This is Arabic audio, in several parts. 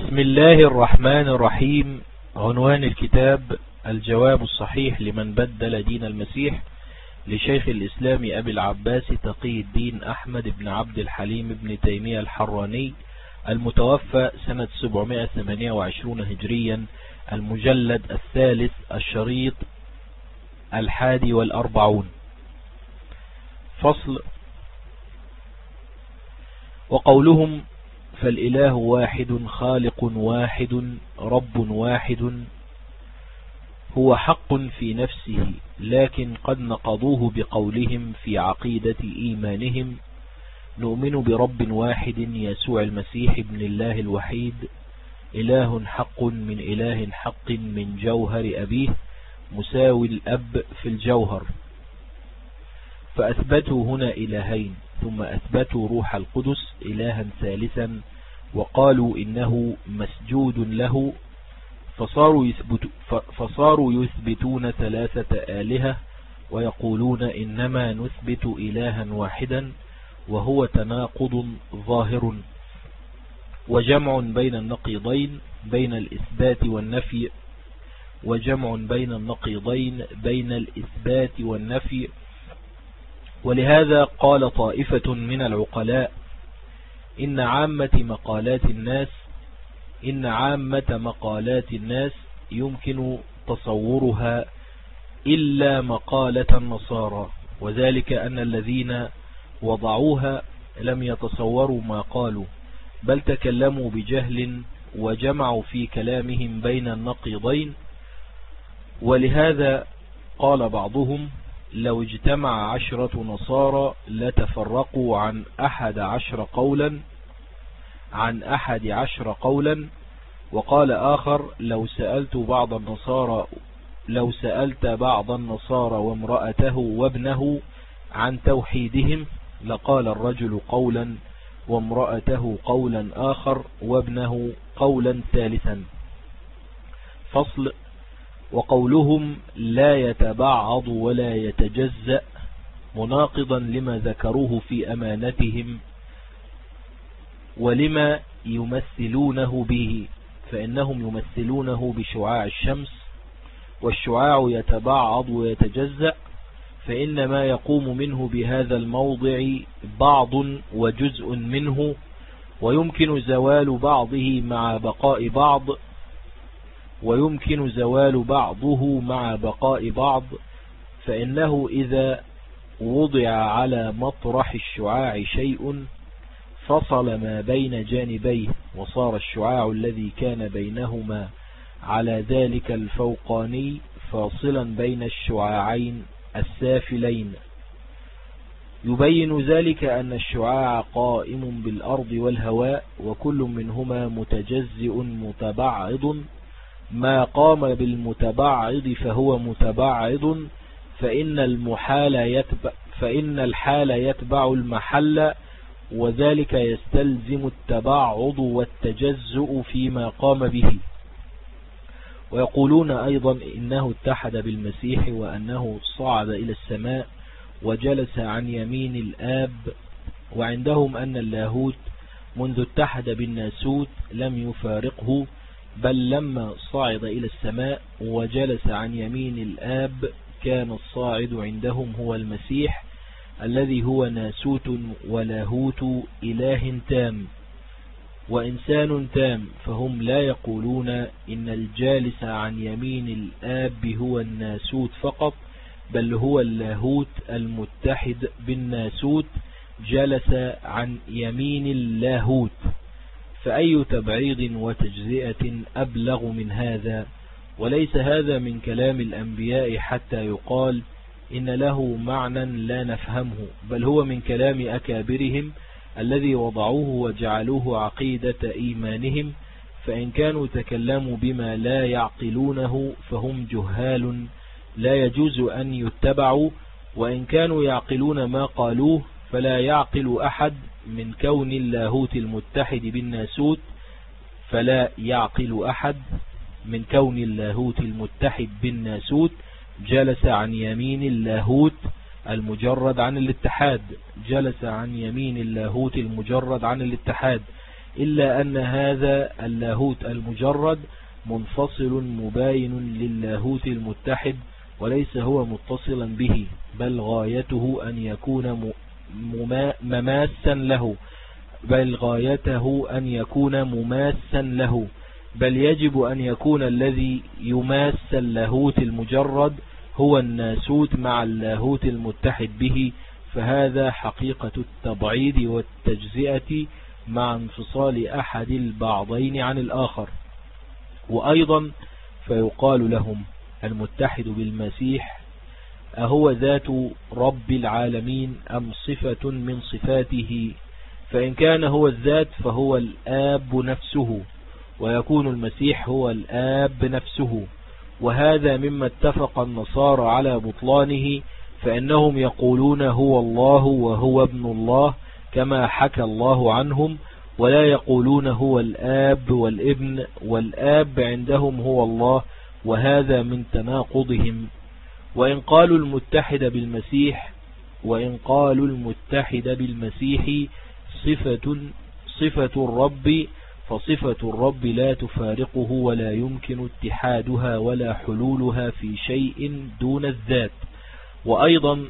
بسم الله الرحمن الرحيم. عنوان الكتاب: الجواب الصحيح لمن بدل دين المسيح، لشيخ الإسلام أبي العباس تقي الدين أحمد بن عبد الحليم بن تيمية الحراني، المتوفى سنة 728 هجريا، المجلد الثالث، الشريط 41. فصل. وقولهم: فالإله واحد، خالق واحد، رب واحد، هو حق في نفسه، لكن قد نقضوه بقولهم في عقيدة إيمانهم: نؤمن برب واحد يسوع المسيح ابن الله الوحيد، إله حق من إله حق من جوهر أبيه، مساوي الأب في الجوهر. فأثبتوا هنا إلهين، ثم أثبتوا روح القدس إلها ثالثا، وقالوا إنه مسجود له، فصاروا يثبتون 3 آلهة، ويقولون إنما نثبت إلها واحدا، وهو تناقض ظاهر وجمع بين النقيضين بين الإثبات والنفي، ولهذا قال طائفة من العقلاء: إن عامة مقالات الناس يمكن تصورها إلا مقالة النصارى، وذلك أن الذين وضعوها لم يتصوروا ما قالوا، بل تكلموا بجهل وجمعوا في كلامهم بين النقيضين. ولهذا قال بعضهم: لو اجتمع 10 نصارى لتفرقوا عن 11 قولا. وقال آخر: لو سألت بعض النصارى وامرأته وابنه عن توحيدهم لقال الرجل قولا، وامرأته قولا آخر، وابنه قولا ثالثا. فصل. وقولهم لا يتبعض ولا يتجزأ مناقضا لما ذكروه في أمانتهم ولما يمثلونه به، فإنهم يمثلونه بشعاع الشمس، والشعاع يتبعض ويتجزأ، فإن ما يقوم منه بهذا الموضع بعض وجزء منه، ويمكن زوال بعضه مع بقاء بعض، فإنه إذا وضع على مطرح الشعاع شيء فصل ما بين جانبيه، وصار الشعاع الذي كان بينهما على ذلك الفوقاني فاصلا بين الشعاعين السافلين. يبين ذلك أن الشعاع قائم بالأرض والهواء، وكل منهما متجزئ متبعض، ما قام بالمتبعض فهو متبعض، فإن الحال يتبع المحل، وذلك يستلزم التبعض والتجزؤ فيما قام به. ويقولون أيضا إنه اتحد بالمسيح، وأنه صعد إلى السماء وجلس عن يمين الآب، وعندهم أن اللاهوت منذ اتحد بالناسوت لم يفارقه، بل لما صعد إلى السماء وجلس عن يمين الآب كان الصاعد عندهم هو المسيح، الذي هو ناسوت ولاهوت، إله تام وإنسان تام، فهم لا يقولون إن الجالس عن يمين الآب هو الناسوت فقط، بل هو اللاهوت المتحد بالناسوت جلس عن يمين اللاهوت. فأي تبعيض وتجزئة أبلغ من هذا؟ وليس هذا من كلام الأنبياء حتى يقال إن له معنى لا نفهمه، بل هو من كلام أكابرهم الذي وضعوه وجعلوه عقيدة إيمانهم، فإن كانوا تكلموا بما لا يعقلونه فهم جهال لا يجوز أن يتبعوا، وإن كانوا يعقلون ما قالوه فلا يعقل أحد من كون اللاهوت المتحد بالناسوت جلس عن يمين اللاهوت المجرد عن الاتحاد، إلا أن هذا اللاهوت المجرد منفصل مباين للاهوت المتحد، وليس هو متصلا به، بل غايته أن يكون مماسا له، بل يجب أن يكون الذي يماس اللاهوت المجرد هو الناسوت مع اللاهوت المتحد به، فهذا حقيقة التبعيض والتجزئة مع انفصال أحد البعضين عن الآخر. وأيضا فيقال لهم المتحد بالمسيح أهو ذات رب العالمين أم صفة من صفاته؟ فإن كان هو الذات فهو الآب نفسه، ويكون المسيح هو الآب نفسه، وهذا مما اتفق النصارى على بطلانه، فإنهم يقولون هو الله وهو ابن الله كما حكى الله عنهم، ولا يقولون هو الآب والابن، والآب عندهم هو الله، وهذا من تناقضهم. وإن قالوا المتحد بالمسيح صفة الرب، فصفة الرب لا تفارقه ولا يمكن اتحادها ولا حلولها في شيء دون الذات. وأيضا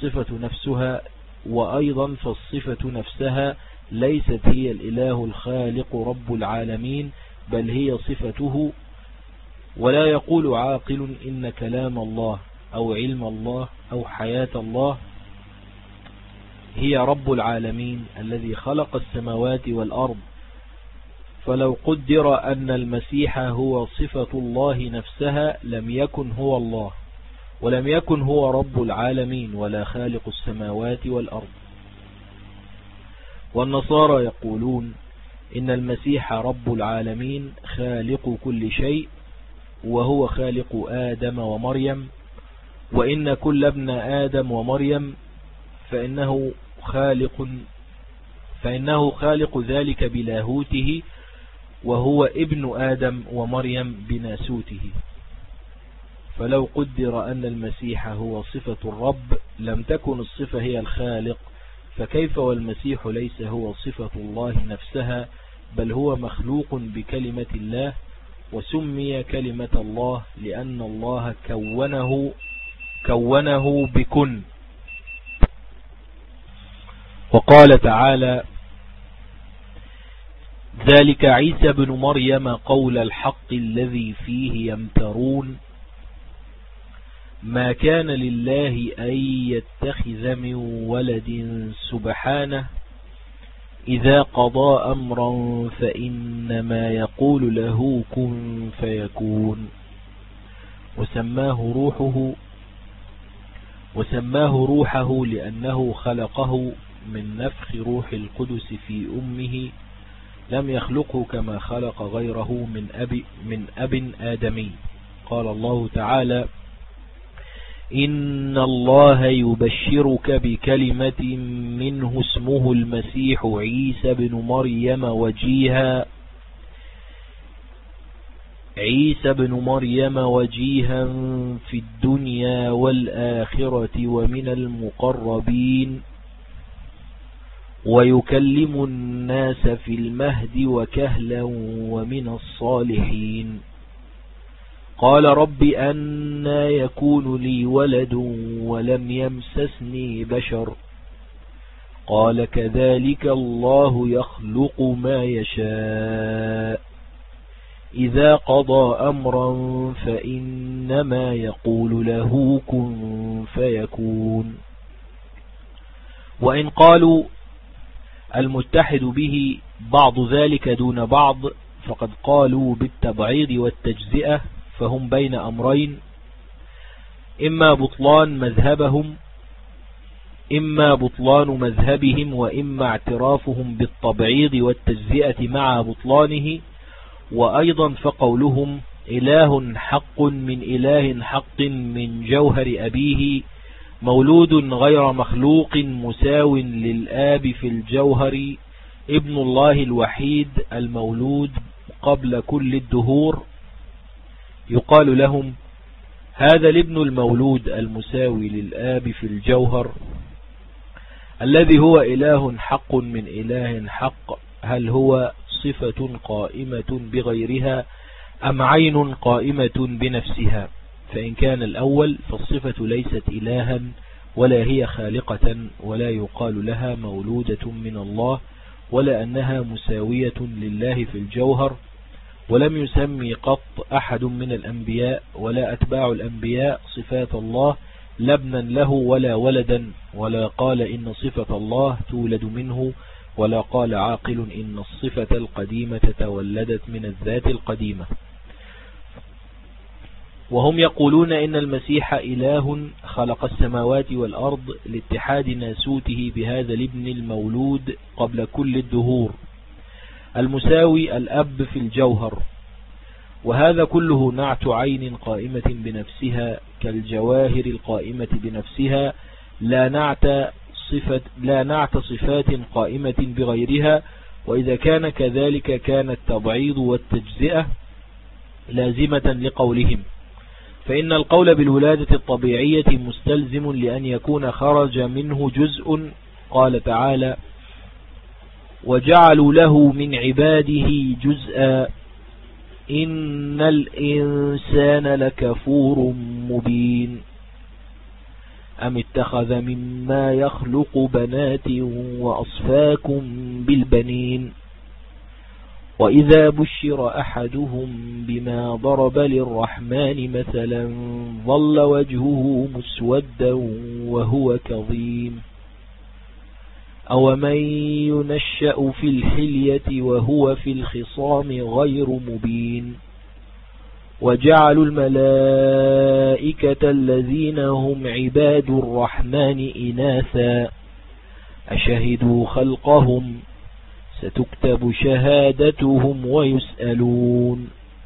فالصفة نفسها ليست هي الإله الخالق رب العالمين، بل هي صفته. ولا يقول عاقل إن كلام الله أو علم الله أو حياة الله هي رب العالمين الذي خلق السماوات والأرض. فلو قدر أن المسيح هو صفة الله نفسها لم يكن هو الله، ولم يكن هو رب العالمين ولا خالق السماوات والأرض. والنصارى يقولون إن المسيح رب العالمين خالق كل شيء، وهو خالق آدم ومريم، وإن كل ابن آدم ومريم فإنه خالق ذلك بلاهوته، وهو ابن آدم ومريم بناسوته. فلو قدر أن المسيح هو صفة الرب لم تكن الصفة هي الخالق، فكيف والمسيح ليس هو صفة الله نفسها، بل هو مخلوق بكلمة الله، وسمي كلمة الله لأن الله كونه بكن. وقال تعالى: ذلك عيسى بن مريم قول الحق الذي فيه يمترون، ما كان لله أن يتخذ من ولد سبحانه، إذا قضى أمرا فإنما يقول له كن فيكون. وسماه روحه لأنه خلقه من نفخ روح القدس في أمه، لم يخلقه كما خلق غيره من أب آدمي. قال الله تعالى: إن الله يبشرك بكلمة منه اسمه المسيح عيسى بن مريم وجيها في الدنيا والآخرة ومن المقربين، ويكلم الناس في المهد وكهلا ومن الصالحين. قال رب أنى يكون لي ولد ولم يمسسني بشر، قال كذلك الله يخلق ما يشاء، إذا قضى أمرا فإنما يقول له كن فيكون. وإن قالوا المتحد به بعض ذلك دون بعض فقد قالوا بالتبعيض والتجزئة، فهم بين أمرين: إما بطلان مذهبهم وإما اعترافهم بالتبعيض والتجزئة مع بطلانه. وأيضا فقولهم إله حق من إله حق من جوهر أبيه، مولود غير مخلوق مساو للآب في الجوهر، ابن الله الوحيد المولود قبل كل الدهور. يقال لهم: هذا الابن المولود المساوي للآب في الجوهر الذي هو إله حق من إله حق، هل هو صفة قائمة بغيرها أم عين قائمة بنفسها؟ فإن كان الأول فالصفة ليست إلها ولا هي خالقة ولا يقال لها مولودة من الله ولا أنها مساوية لله في الجوهر، ولم يسمي قط أحد من الأنبياء ولا أتباع الأنبياء صفات الله لا ابنا له ولا ولدا، ولا قال إن صفة الله تولد منه، ولا قال عاقل إن الصفة القديمة تولدت من الذات القديمة. وهم يقولون إن المسيح إله خلق السماوات والأرض لاتحاد ناسوته بهذا الابن المولود قبل كل الدهور المساوي الأب في الجوهر، وهذا كله نعت عين قائمة بنفسها كالجواهر القائمة بنفسها، لا نعت صفات قائمة بغيرها. وإذا كان كذلك كان التبعيض والتجزئة لازمة لقولهم، فإن القول بالولادة الطبيعية مستلزم لأن يكون خرج منه جزء. قال تعالى: وجعلوا له من عباده جزءا إن الإنسان لكفور مبين أم اتخذ مما يخلق بنات وأصفاكم بالبنين وإذا بشر أحدهم بما ضرب للرحمن مثلا ظل وجهه مسودا وهو كظيم أومن ينشأ في الحلية وهو في الخصام غير مبين وجعلوا الملائكة الذين هم عباد الرحمن إناثا أشهدوا خلقهم ستكتب شهادتهم ويسألون.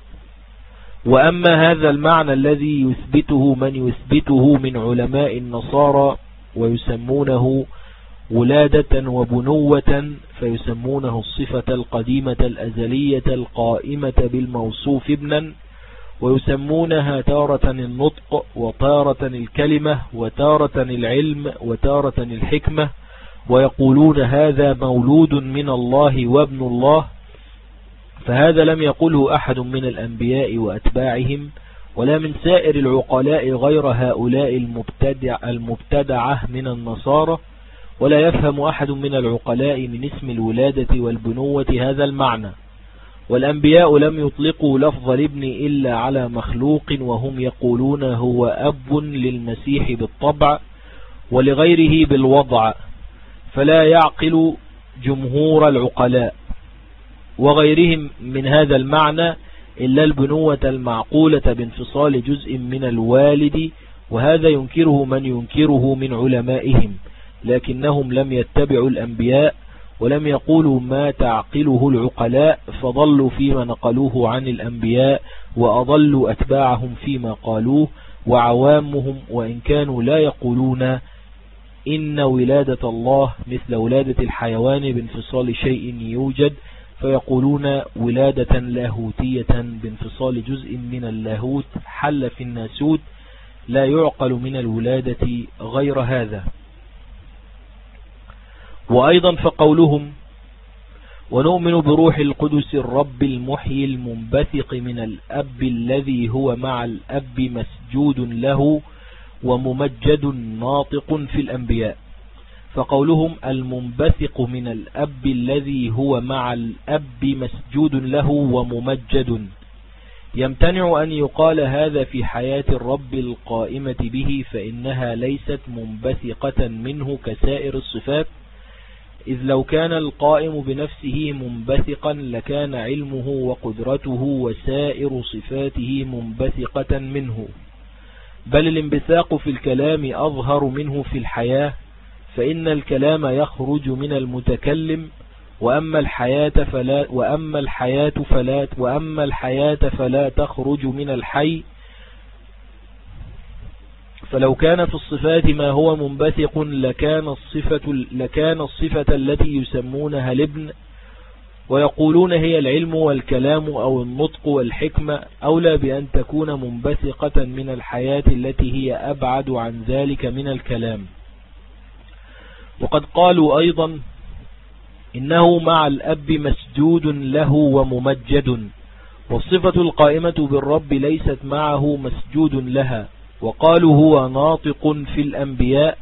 وأما هذا المعنى الذي يثبته من يثبته من علماء النصارى ويسمونه ولادة وبنوة، فيسمونه الصفة القديمة الأزلية القائمة بالموصوف ابنا، ويسمونها تارة النطق وتارة الكلمة وتارة العلم وتارة الحكمة، ويقولون هذا مولود من الله وابن الله. فهذا لم يقله أحد من الأنبياء وأتباعهم ولا من سائر العقلاء غير هؤلاء المبتدعة من النصارى، ولا يفهم أحد من العقلاء من اسم الولادة والبنوة هذا المعنى. والأنبياء لم يطلقوا لفظ الابن إلا على مخلوق، وهم يقولون هو أب للمسيح بالطبع ولغيره بالوضع، فلا يعقل جمهور العقلاء وغيرهم من هذا المعنى إلا البنوة المعقولة بانفصال جزء من الوالد، وهذا ينكره من ينكره من علمائهم، لكنهم لم يتبعوا الأنبياء ولم يقولوا ما تعقله العقلاء، فضلوا فيما نقلوه عن الأنبياء وأضلوا أتباعهم فيما قالوه. وعوامهم وإن كانوا لا يقولون إن ولادة الله مثل ولادة الحيوان بانفصال شيء يوجد، فيقولون ولادة لاهوتية بانفصال جزء من اللاهوت حل في الناسوت، لا يعقل من الولادة غير هذا. وأيضا فقولهم ونؤمن بروح القدس الرب المحيي المنبثق من الأب الذي هو مع الأب مسجود له وممجد ناطق في الأنبياء. فقولهم المنبثق من الأب الذي هو مع الأب مسجود له وممجد، يمتنع أن يقال هذا في حياة الرب القائمة به، فإنها ليست منبثقة منه كسائر الصفات، إذ لو كان القائم بنفسه منبثقا لكان علمه وقدرته وسائر صفاته منبثقة منه، بل الانبثاق في الكلام أظهر منه في الحياة، فإن الكلام يخرج من المتكلم، وأما الحياة فلا تخرج من الحي. فلو كان في الصفات ما هو منبثق لكان الصفة التي يسمونها الابن ويقولون هي العلم والكلام أو النطق والحكمة أولى بأن تكون منبثقة من الحياة التي هي أبعد عن ذلك من الكلام. وقد قالوا أيضا إنه مع الأب مسجود له وممجد، والصفة القائمة بالرب ليست معه مسجود لها. وقالوا هو ناطق في الأنبياء،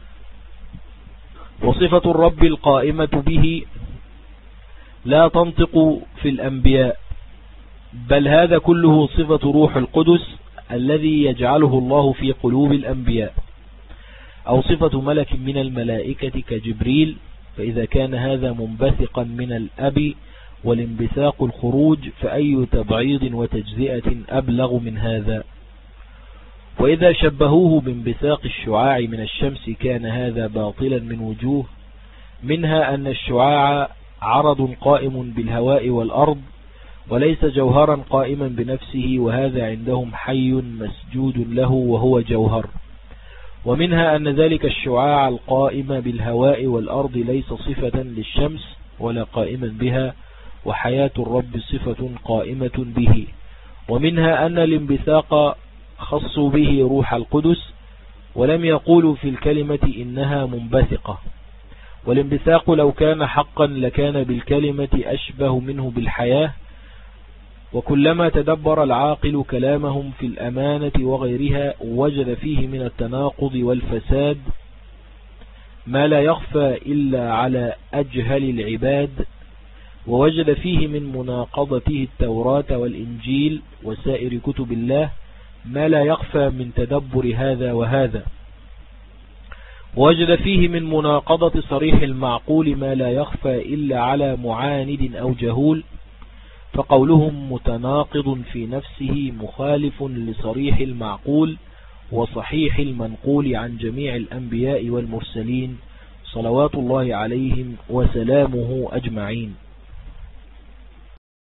وصفة الرب القائمة به لا تنطق في الأنبياء، بل هذا كله صفة روح القدس الذي يجعله الله في قلوب الأنبياء، أو صفة ملك من الملائكة كجبريل، فإذا كان هذا منبثقا من الأب والانبثاق الخروج، فأي تبعيض وتجزئة أبلغ من هذا؟ وإذا شبهوه بانبثاق الشعاع من الشمس كان هذا باطلا من وجوه، منها أن الشعاع عرض قائم بالهواء والأرض وليس جوهرا قائما بنفسه، وهذا عندهم حي مسجود له وهو جوهر. ومنها أن ذلك الشعاع القائم بالهواء والأرض ليس صفة للشمس ولا قائما بها، وحياة الرب صفة قائمة به. ومنها أن الانبثاق خصوا به روح القدس، ولم يقولوا في الكلمة إنها منبثقة، والانبثاق لو كان حقا لكان بالكلمة أشبه منه بالحياة. وكلما تدبر العاقل كلامهم في الأمانة وغيرها وجد فيه من التناقض والفساد ما لا يخفى إلا على أجهل العباد، ووجد فيه من مناقضته التوراة والإنجيل وسائر كتب الله ما لا يخفى من تدبر هذا وهذا، ووجد فيه من مناقضة صريح المعقول ما لا يخفى إلا على معاند أو جهول، فقولهم متناقض في نفسه مخالف لصريح المعقول وصحيح المنقول عن جميع الأنبياء والمرسلين صلوات الله عليهم وسلامه أجمعين.